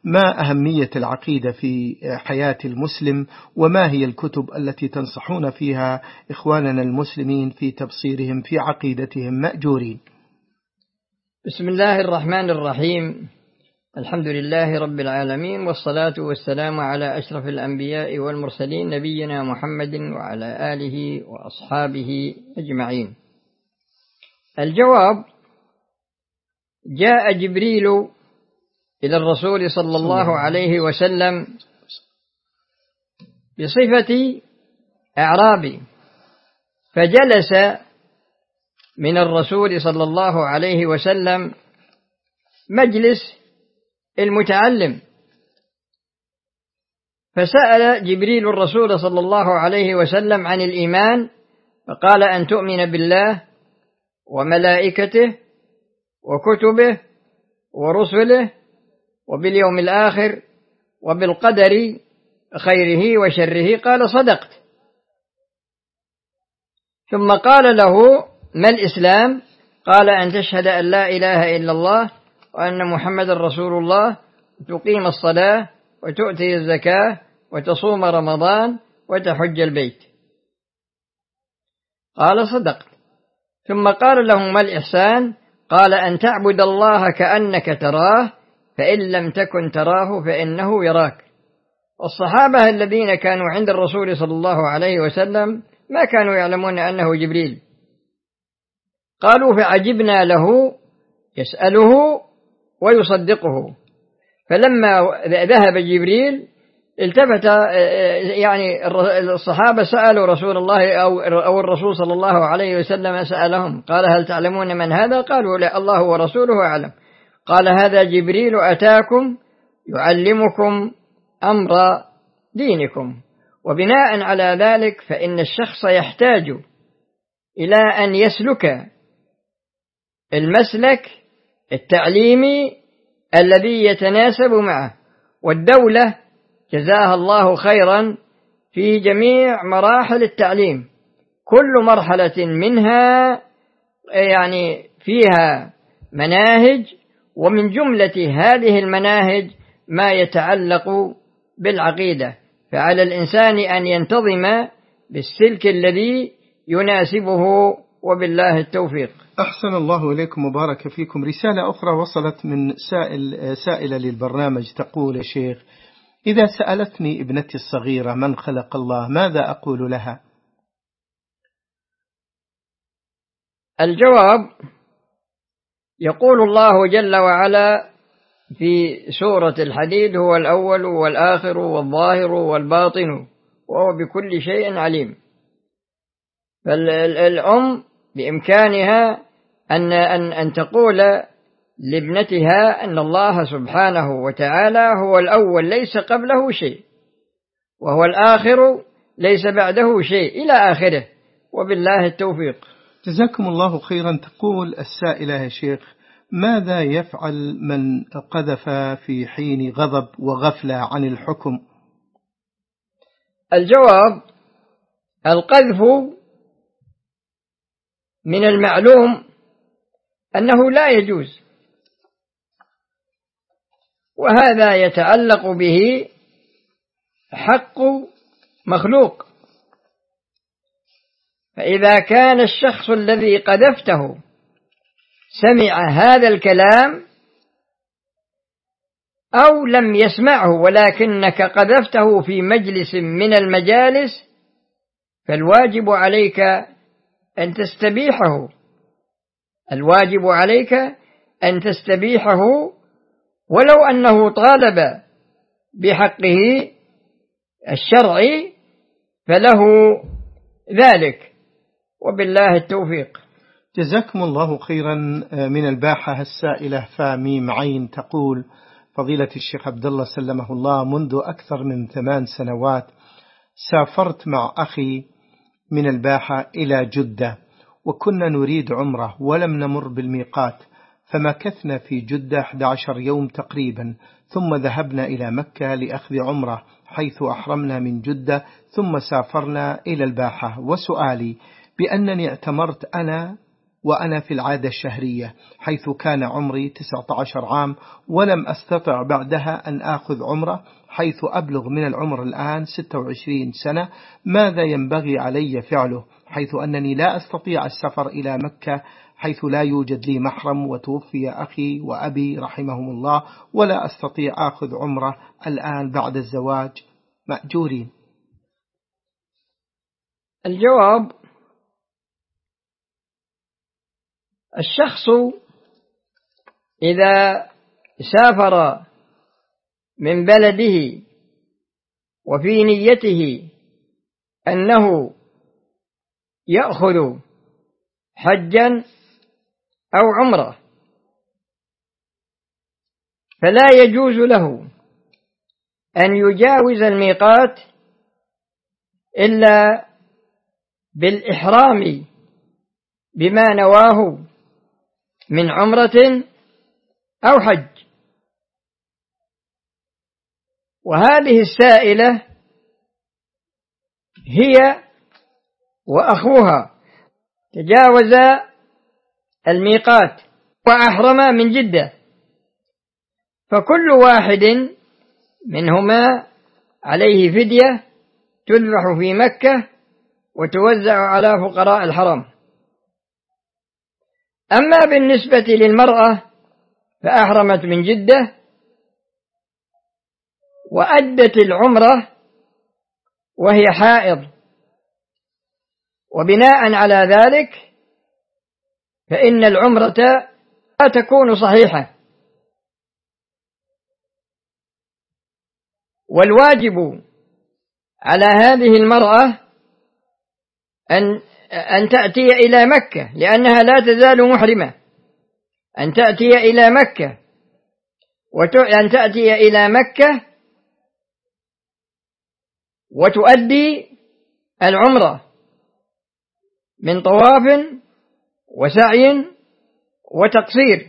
ما أهمية العقيدة في حياة المسلم، وما هي الكتب التي تنصحون فيها إخواننا المسلمين في تبصيرهم في عقيدتهم مأجورين؟ بسم الله الرحمن الرحيم. الحمد لله رب العالمين، والصلاة والسلام على أشرف الأنبياء والمرسلين نبينا محمد وعلى آله وأصحابه أجمعين. الجواب: جاء جبريل إلى الرسول صلى الله عليه وسلم بصفة أعرابي، فجلس من الرسول صلى الله عليه وسلم مجلس المتعلم، فسأل جبريل الرسول صلى الله عليه وسلم عن الإيمان، فقال: أن تؤمن بالله وملائكته وكتبه ورسله وباليوم الآخر وبالقدر خيره وشره. قال: صدقت. ثم قال له: ما الإسلام؟ قال: أن تشهد أن لا إله إلا الله وأن محمد رسول الله، تقيم الصلاة وتؤتي الزكاة وتصوم رمضان وتحج البيت. قال: صدقت. ثم قال له: ما الإحسان؟ قال: أن تعبد الله كأنك تراه، فإن لم تكن تراه فإنه يراك. والصحابة الذين كانوا عند الرسول صلى الله عليه وسلم ما كانوا يعلمون أنه جبريل، قالوا: فعجبنا له يسأله ويصدقه. فلما ذهب جبريل التفت، يعني الصحابة سألوا رسول الله أو الرسول صلى الله عليه وسلم سألهم، قال: هل تعلمون من هذا؟ قالوا: لا، الله ورسوله أعلم. قال: هذا جبريل أتاكم يعلمكم أمر دينكم. وبناء على ذلك فإن الشخص يحتاج إلى أن يسلك المسلك التعليمي الذي يتناسب معه. والدولة جزاها الله خيرا في جميع مراحل التعليم، كل مرحلة منها يعني فيها مناهج، ومن جملة هذه المناهج ما يتعلق بالعقيدة، فعلى الإنسان أن ينتظم بالسلك الذي يناسبه، وبالله التوفيق. أحسن الله إليكم وبارك فيكم. رسالة أخرى وصلت من سائلة للبرنامج تقول: يا شيخ، إذا سألتني ابنتي الصغيرة من خلق الله ماذا أقول لها؟ الجواب: يقول الله جل وعلا في سورة الحديد: هو الأول والآخر والظاهر والباطن وهو بكل شيء عليم. فالأم بإمكانها أن تقول لابنتها أن الله سبحانه وتعالى هو الأول ليس قبله شيء، وهو الآخر ليس بعده شيء، إلى آخره، وبالله التوفيق. جزاكم الله خيرا. تقول السائلة: يا شيخ، ماذا يفعل من قذف في حين غضب وغفلة عن الحكم؟ الجواب: القذف من المعلوم أنه لا يجوز، وهذا يتعلق به حق مخلوق. فإذا كان الشخص الذي قذفته سمع هذا الكلام أو لم يسمعه ولكنك قذفته في مجلس من المجالس، فالواجب عليك أن تستبيحه، الواجب عليك أن تستبيحه، ولو أنه طالب بحقه الشرعي فله ذلك، وبالله التوفيق. جزاكم الله خيرا. من الباحة السائلة فميم عين تقول: فضيلة الشيخ عبد الله سلمه الله، منذ أكثر من 8 سنوات سافرت مع أخي من الباحة إلى جدة، وكنا نريد عمرة ولم نمر بالميقات، فمكثنا في جدة 11 يوم تقريبا، ثم ذهبنا إلى مكة لأخذ عمرة حيث أحرمنا من جدة، ثم سافرنا إلى الباحة. وسؤالي: بأنني اعتمرت أنا وأنا في العادة الشهرية، حيث كان عمري 19 عام ولم أستطع بعدها أن آخذ عمرة، حيث أبلغ من العمر الآن 26 سنة. ماذا ينبغي علي فعله، حيث أنني لا أستطيع السفر إلى مكة، حيث لا يوجد لي محرم، وتوفي أخي وأبي رحمهم الله، ولا أستطيع آخذ عمرة الآن بعد الزواج، مأجورين؟ الجواب: الشخص إذا سافر من بلده وفي نيته أنه يأخذ حجا أو عمرة، فلا يجوز له أن يجاوز الميقات إلا بالإحرام بما نواه من عمرة أو حج. وهذه السائلة هي وأخوها تجاوزا الميقات وأحرما من جدة، فكل واحد منهما عليه فدية تذبح في مكة وتوزع على فقراء الحرم. أما بالنسبة للمرأة فأحرمت من جدة وأدت العمرة وهي حائض، وبناء على ذلك فإن العمرة لا تكون صحيحة. والواجب على هذه المرأة أن تأتي إلى مكة، لأنها لا تزال محرمة، أن تأتي إلى مكة وتؤدي العمرة من طواف وسعي وتقصير.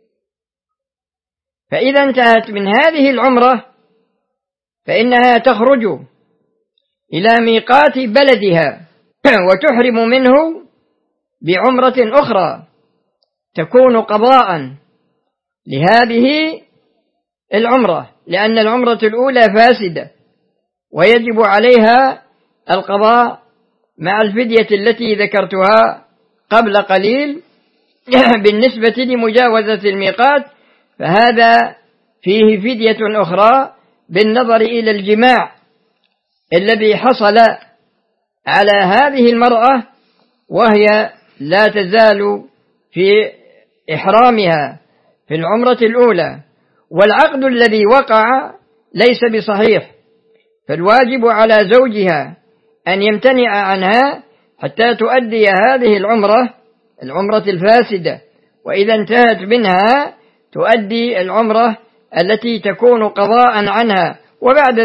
فإذا انتهت من هذه العمرة فإنها تخرج إلى ميقات بلدها وتحرم منه بعمرة أخرى تكون قضاء لهذه العمرة، لأن العمرة الأولى فاسدة ويجب عليها القضاء مع الفدية التي ذكرتها قبل قليل. بالنسبة لمجاوزة الميقات فهذا فيه فدية أخرى بالنظر إلى الجماع الذي حصل على هذه المرأة وهي لا تزال في إحرامها في العمرة الأولى، والعقد الذي وقع ليس بصحيح، فالواجب على زوجها أن يمتنع عنها حتى تؤدي هذه العمرة الفاسدة، وإذا انتهت منها تؤدي العمرة التي تكون قضاء عنها. وبعد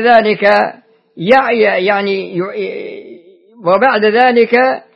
ذلك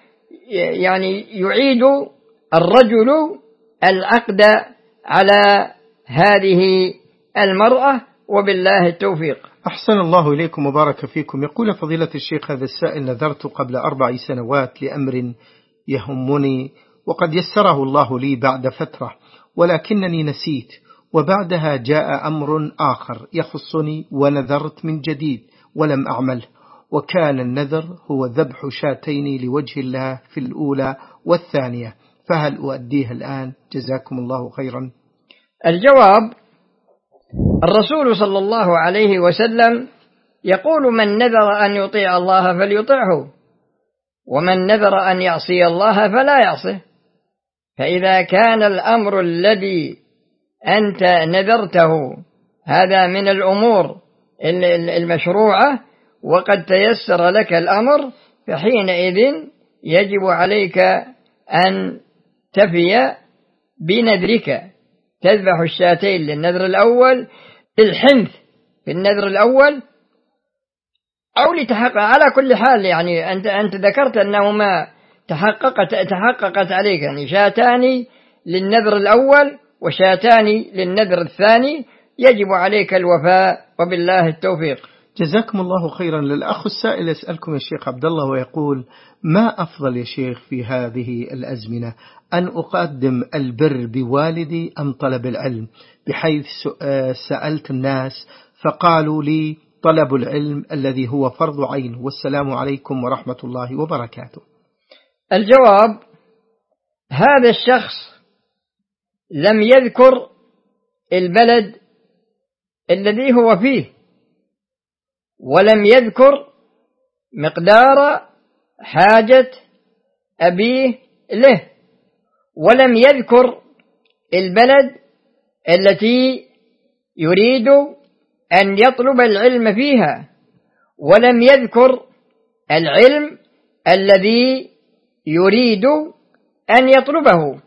يعيد الرجل العقد على هذه المرأة، وبالله التوفيق. أحسن الله إليكم وبارك فيكم. يقول فضيلة الشيخ: هذا السائل نذرت قبل 4 سنوات لأمر يهمني وقد يسره الله لي بعد فترة، ولكنني نسيت، وبعدها جاء أمر آخر يخصني ونذرت من جديد ولم أعمله، وكان النذر هو ذبح شاتين لوجه الله في الأولى والثانية، فهل أؤديها الآن؟ جزاكم الله خيرا. الجواب: الرسول صلى الله عليه وسلم يقول: من نذر أن يطيع الله فليطعه، ومن نذر أن يعصي الله فلا يعصه. فإذا كان الأمر الذي أنت نذرته هذا من الأمور المشروعة وقد تيسر لك الأمر، فحينئذ يجب عليك أن تفي بنذرك، تذبح الشاتين للنذر الأول، الحنث في النذر الأول، أو لتحقق. على كل حال أنت ذكرت أنهما تحققت عليك، شاتان للنذر الأول وشاتان للنذر الثاني، يجب عليك الوفاء، وبالله التوفيق. جزاكم الله خيرا. للأخ السائل يسألكم يا شيخ عبد الله ويقول: ما أفضل يا شيخ في هذه الأزمنة، أن أقدم البر بوالدي أم طلب العلم، بحيث سألت الناس فقالوا لي طلب العلم الذي هو فرض عين، والسلام عليكم ورحمة الله وبركاته. الجواب: هذا الشخص لم يذكر البلد الذي هو فيه، ولم يذكر مقدار حاجة أبيه له، ولم يذكر البلد التي يريد أن يطلب العلم فيها، ولم يذكر العلم الذي يريد أن يطلبه.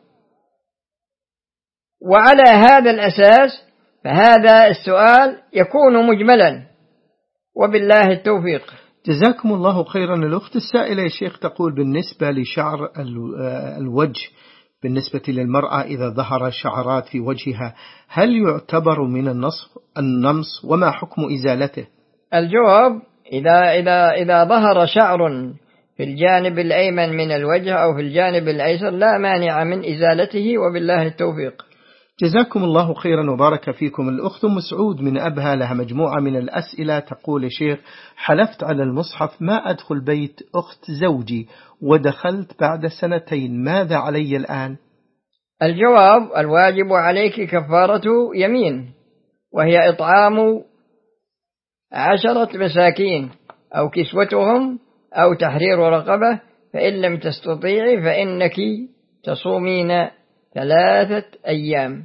وعلى هذا الأساس فهذا السؤال يكون مجملا، وبالله التوفيق. جزاكم الله خيرا. الأخت السائلة يا شيخ تقول بالنسبة لشعر الوجه بالنسبة للمرأة إذا ظهر شعرات في وجهها، هل يعتبر من النمص وما حكم إزالته؟ الجواب: إذا ظهر شعر في الجانب الأيمن من الوجه أو في الجانب الأيسر لا مانع من إزالته، وبالله التوفيق. جزاكم الله خيرا وبارك فيكم. الأخت مسعود من أبها لها مجموعة من الأسئلة، تقول يا شيخ: حلفت على المصحف ما أدخل بيت أخت زوجي ودخلت بعد 2 ماذا علي الآن؟ الجواب: الواجب عليك كفارة يمين، وهي إطعام 10 مساكين أو كسوتهم أو تحرير رقبة، فإن لم تستطيعي فإنك تصومين 3 أيام.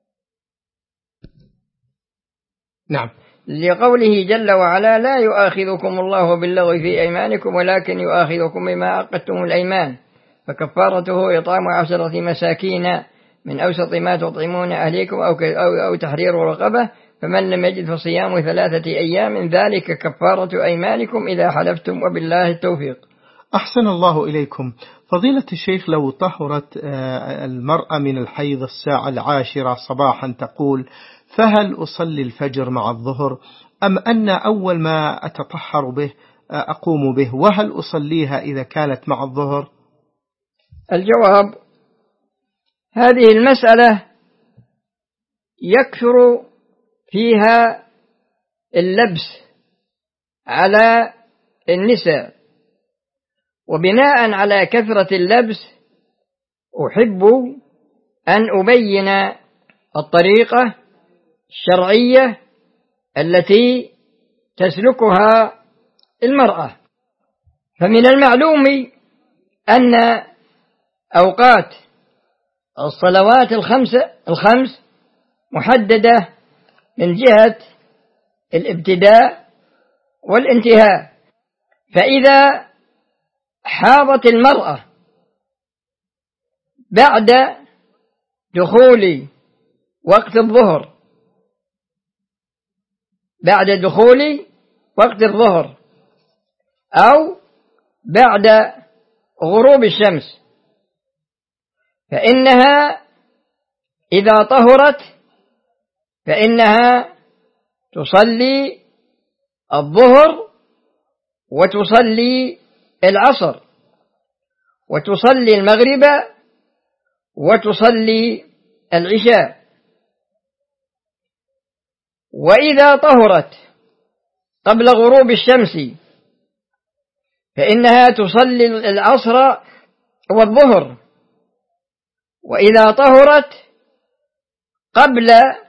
نعم. لقوله جل وعلا: لا يؤاخذكم الله باللغو في أيمانكم ولكن يؤاخذكم بما عقدتم الأيمان، فكفارته إطعام 10 مساكين من أوسط ما تطعمون أهليكم أو تحرير رقبة، فمن لم يجد فصيام 3 أيام، ذلك كفارة أيمانكم إذا حلفتم، وبالله التوفيق. أحسن الله إليكم. فضيلة الشيخ، لو طهرت المرأة من الحيض 10 صباحا تقول: فهل أصلي الفجر مع الظهر أم أن أول ما أتطهر به أقوم به، وهل أصليها إذا كانت مع الظهر؟ الجواب: هذه المسألة يكثر فيها اللبس على النساء، وبناء على كثرة اللبس أحب أن أبين الطريقة الشرعية التي تسلكها المرأة. فمن المعلوم أن أوقات الصلوات الخمس محددة من جهة الابتداء والانتهاء، فإذا حاضت المرأة بعد دخول وقت الظهر أو بعد غروب الشمس، فإنها إذا طهرت فإنها تصلي الظهر وتصلي العصر وتصلي المغرب وتصلي العشاء. وإذا طهرت قبل غروب الشمس فإنها تصلي العصر والظهر، وإذا طهرت قبل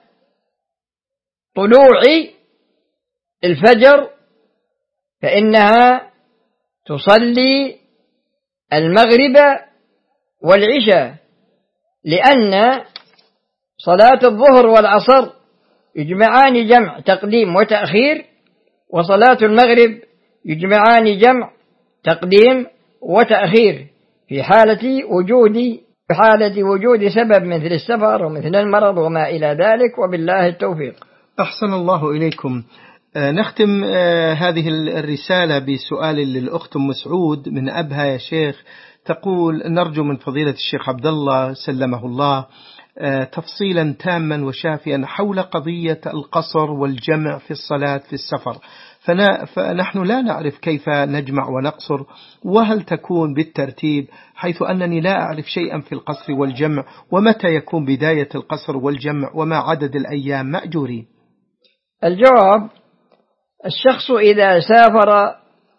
طلوع الفجر فإنها تصلي المغرب والعشاء، لأن صلاة الظهر والعصر يجمعان جمع تقديم وتأخير، وصلاة المغرب يجمعان جمع تقديم وتأخير في حالة وجود سبب مثل السفر ومثل المرض وما إلى ذلك، وبالله التوفيق. أحسن الله إليكم. نختم هذه الرسالة بسؤال للأخت مسعود من أبها يا شيخ، تقول: نرجو من فضيلة الشيخ عبد الله سلمه الله تفصيلا تاما وشافيا حول قضية القصر والجمع في الصلاة في السفر، فنحن لا نعرف كيف نجمع ونقصر، وهل تكون بالترتيب، حيث أنني لا أعرف شيئا في القصر والجمع، ومتى يكون بداية القصر والجمع، وما عدد الأيام مأجورين. الجواب: الشخص إذا سافر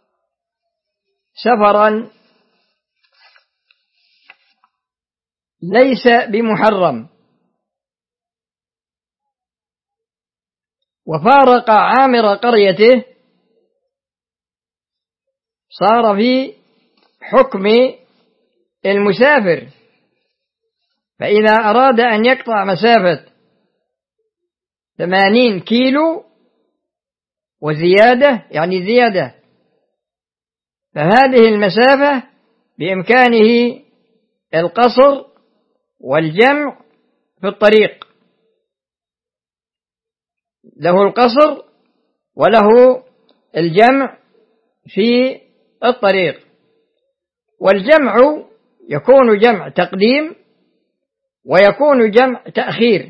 سفرا ليس بمحرم وفارق عامر قريته، صار في حكم المسافر، فإذا أراد أن يقطع مسافة 80 كيلو وزيادة، يعني زيادة، فهذه المسافة بإمكانه القصر والجمع في الطريق، له القصر وله الجمع في الطريق. والجمع يكون جمع تقديم ويكون جمع تأخير.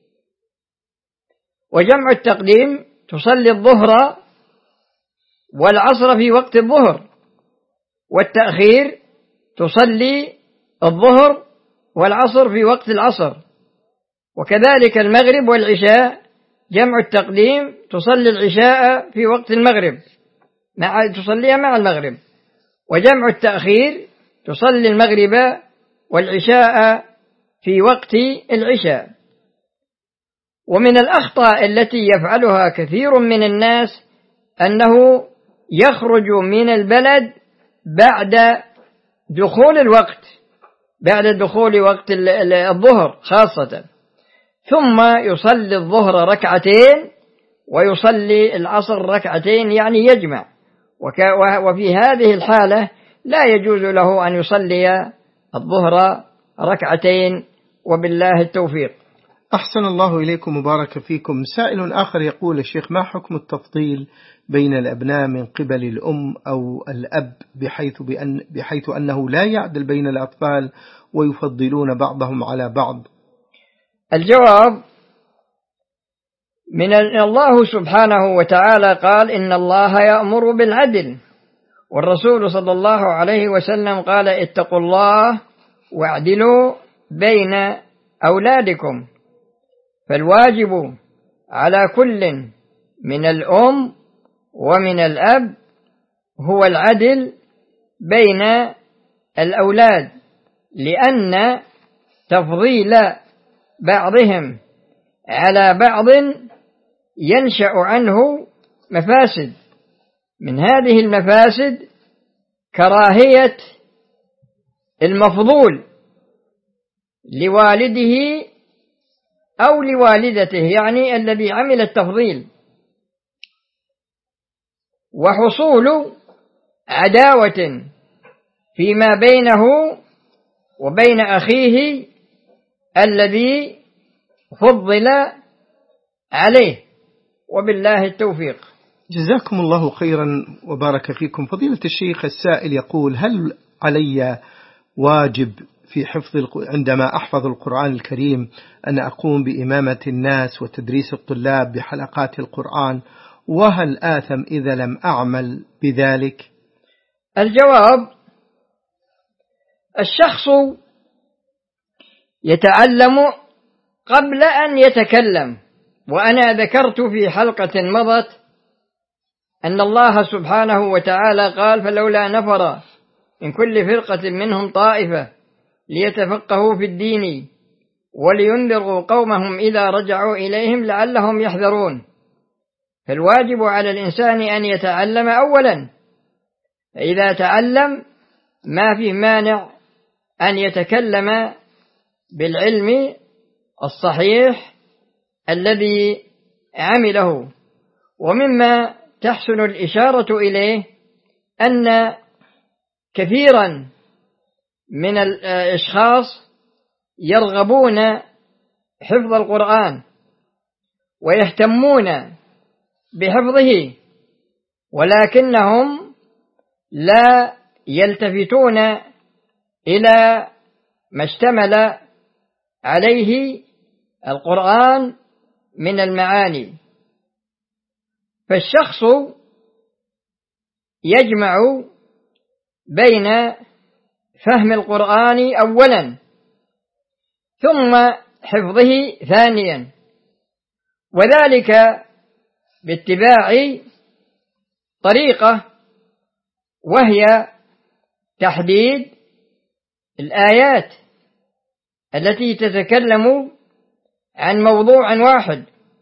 وجمع التقديم تصلي الظهر والعصر في وقت الظهر، والتأخير تصلي الظهر والعصر في وقت العصر. وكذلك المغرب والعشاء، جمع التقديم تصلي العشاء في وقت المغرب تصليها مع المغرب، وجمع التأخير تصلي المغرب والعشاء في وقت العشاء. ومن الأخطاء التي يفعلها كثير من الناس أنه يخرج من البلد بعد دخول وقت الظهر خاصة، ثم يصلي الظهر ركعتين ويصلي العصر ركعتين، يعني يجمع. وفي هذه الحالة لا يجوز له أن يصلي الظهر ركعتين، وبالله التوفيق. أحسن الله إليكم وبارك فيكم. سائل آخر يقول: الشيخ، ما حكم التفضيل بين الأبناء من قبل الأم أو الأب بحيث أنه لا يعدل بين الأطفال ويفضلون بعضهم على بعض؟ الجواب: من الله سبحانه وتعالى قال: إن الله يأمر بالعدل، والرسول صلى الله عليه وسلم قال: اتقوا الله واعدلوا بين أولادكم. فالواجب على كل من الأم ومن الأب هو العدل بين الأولاد، لأن تفضيل بعضهم على بعض ينشأ عنه مفاسد. من هذه المفاسد كراهية المفضول لوالده أو لوالدته، يعني الذي عمل التفضيل، وحصول عداوة فيما بينه وبين أخيه الذي فضل عليه، وبالله التوفيق. جزاكم الله خيرا وبارك فيكم. فضيلة الشيخ، السائل يقول: هل علي واجب في عندما أحفظ القرآن الكريم أن أقوم بإمامة الناس وتدريس الطلاب بحلقات القرآن، وهل آثم إذا لم أعمل بذلك؟ الجواب: الشخص يتعلم قبل أن يتكلم. وأنا ذكرت في حلقة مضت أن الله سبحانه وتعالى قال: فلولا نفر من كل فرقة منهم طائفة ليتفقهوا في الدين ولينذروا قومهم إذا رجعوا إليهم لعلهم يحذرون. فالواجب على الإنسان أن يتعلم أولا، فإذا تعلم ما في مانع أن يتكلم بالعلم الصحيح الذي عمله. ومما تحسن الإشارة إليه أن كثيرا من الأشخاص يرغبون حفظ القرآن ويهتمون بحفظه، ولكنهم لا يلتفتون إلى ما اشتمل عليه القرآن من المعاني. فالشخص يجمع بين فهم القرآن أولا ثم حفظه ثانيا، وذلك باتباع طريقة، وهي تحديد الآيات التي تتكلم عن موضوع واحد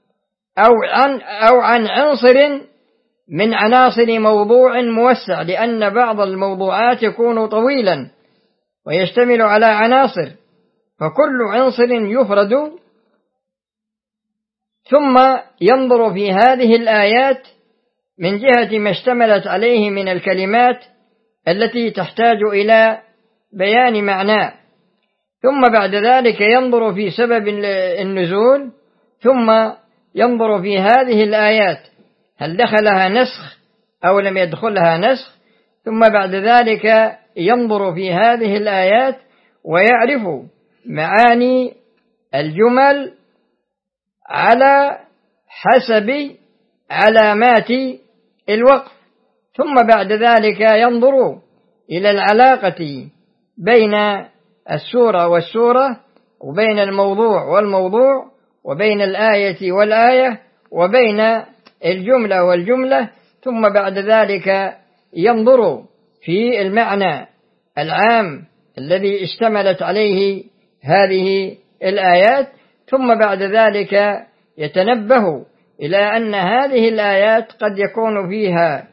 أو عن عنصر من عناصر موضوع موسع، لأن بعض الموضوعات يكون طويلا ويشتمل على عناصر، فكل عنصر يفرد، ثم ينظر في هذه الآيات من جهة ما اشتملت عليه من الكلمات التي تحتاج إلى بيان معناه، ثم بعد ذلك ينظر في سبب النزول، ثم ينظر في هذه الآيات هل دخلها نسخ أو لم يدخلها نسخ، ثم بعد ذلك ينظر في هذه الآيات ويعرف معاني الجمل على حسب علامات الوقف، ثم بعد ذلك ينظر إلى العلاقة بين السورة والسورة، وبين الموضوع والموضوع، وبين الآية والآية، وبين الجملة والجملة، ثم بعد ذلك ينظر في المعنى العام الذي اشتملت عليه هذه الآيات، ثم بعد ذلك يتنبه إلى أن هذه الآيات قد يكون فيها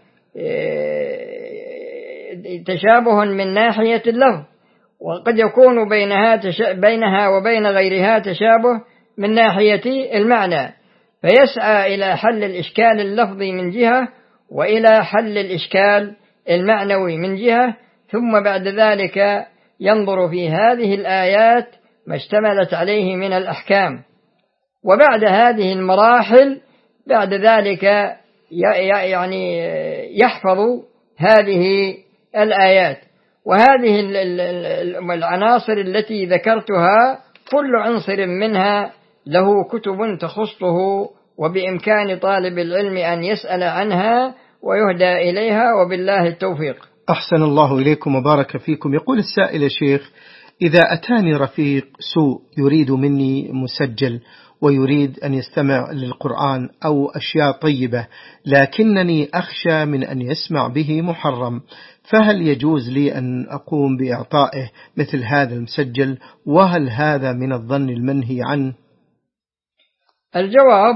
تشابه من ناحية اللفظ، وقد يكون بينها وبين غيرها تشابه من ناحية المعنى، فيسعى إلى حل الإشكال اللفظي من جهة، وإلى حل الإشكال المعنوي من جهة، ثم بعد ذلك ينظر في هذه الآيات ما اشتملت عليه من الأحكام. وبعد هذه المراحل بعد ذلك يعني يحفظ هذه الآيات. وهذه العناصر التي ذكرتها كل عنصر منها له كتب تخصه، وبإمكان طالب العلم أن يسأل عنها ويهدى إليها، وبالله التوفيق. أحسن الله إليكم وبارك فيكم. يقول السائل: يا شيخ، إذا أتاني رفيق سوء يريد مني مسجل ويريد أن يستمع للقرآن أو أشياء طيبة، لكنني أخشى من أن يسمع به محرم، فهل يجوز لي أن أقوم بإعطائه مثل هذا المسجل؟ وهل هذا من الظن المنهي عنه؟ الجواب: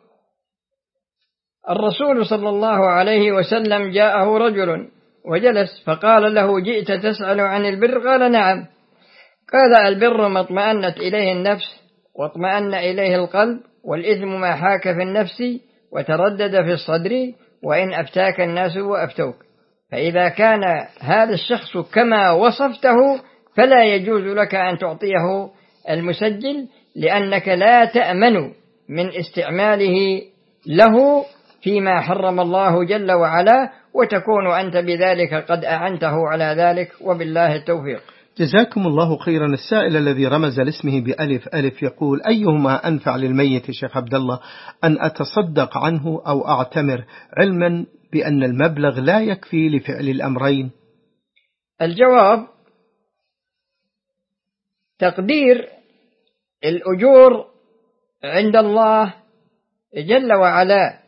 الرسول صلى الله عليه وسلم جاءه رجل وجلس فقال له: جئت تسأل عن البر؟ قال: نعم. قال: البر ما اطمأنت إليه النفس واطمأن إليه القلب، والإثم ما حاك في النفس وتردد في الصدر، وإن أفتاك الناس وأفتوك. فإذا كان هذا الشخص كما وصفته فلا يجوز لك أن تعطيه المسجل، لأنك لا تأمن من استعماله له فيما حرم الله جل وعلا، وتكون أنت بذلك قد أعنته على ذلك، وبالله التوفيق. جزاكم الله خيرا. السائل الذي رمز لاسمه بألف ألف يقول: أيهما أنفع للميت شيخ عبد الله، أن أتصدق عنه أو أعتمر، علما بأن المبلغ لا يكفي لفعل الأمرين؟ الجواب: تقدير الأجور عند الله جل وعلا،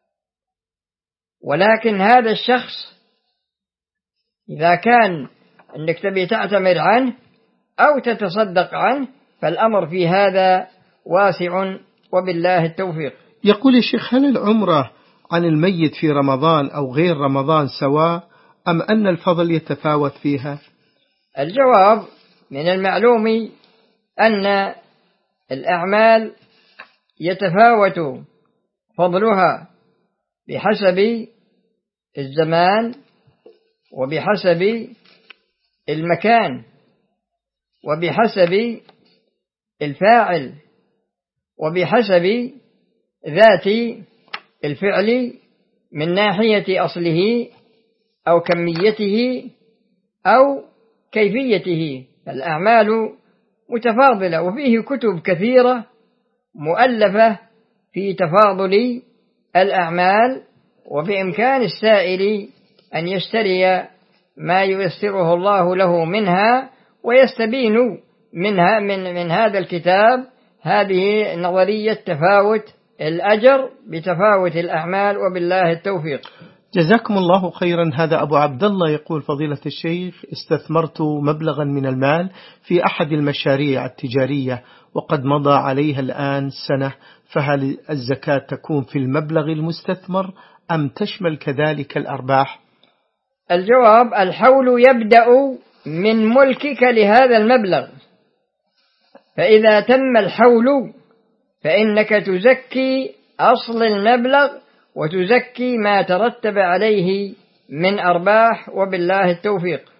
ولكن هذا الشخص إذا كان أنك تبي تعتمر عنه أو تتصدق عنه فالأمر في هذا واسع، وبالله التوفيق. يقول الشيخ: هل العمرة عن الميت في رمضان أو غير رمضان سواء، أم أن الفضل يتفاوت فيها؟ الجواب: من المعلوم أن الأعمال يتفاوت فضلها بحسب الزمان، وبحسب المكان، وبحسب الفاعل، وبحسب ذات الفعل من ناحية أصله أو كميته أو كيفيته. الأعمال متفاضلة، وفيه كتب كثيرة مؤلفة في تفاضل الأعمال، وبإمكان السائل أن يشتري ما ييسره الله له منها، ويستبين منها من هذا الكتاب هذه نظرية تفاوت الأجر بتفاوت الأعمال، وبالله التوفيق. جزاكم الله خيرا. هذا أبو عبد الله يقول: فضيلة الشيخ، استثمرت مبلغا من المال في أحد المشاريع التجارية وقد مضى عليها الآن سنة، فهل الزكاة تكون في المبلغ المستثمر أم تشمل كذلك الأرباح؟ الجواب: الحول يبدأ من ملكك لهذا المبلغ، فإذا تم الحول فإنك تزكي أصل المبلغ وتزكي ما ترتب عليه من أرباح، وبالله التوفيق.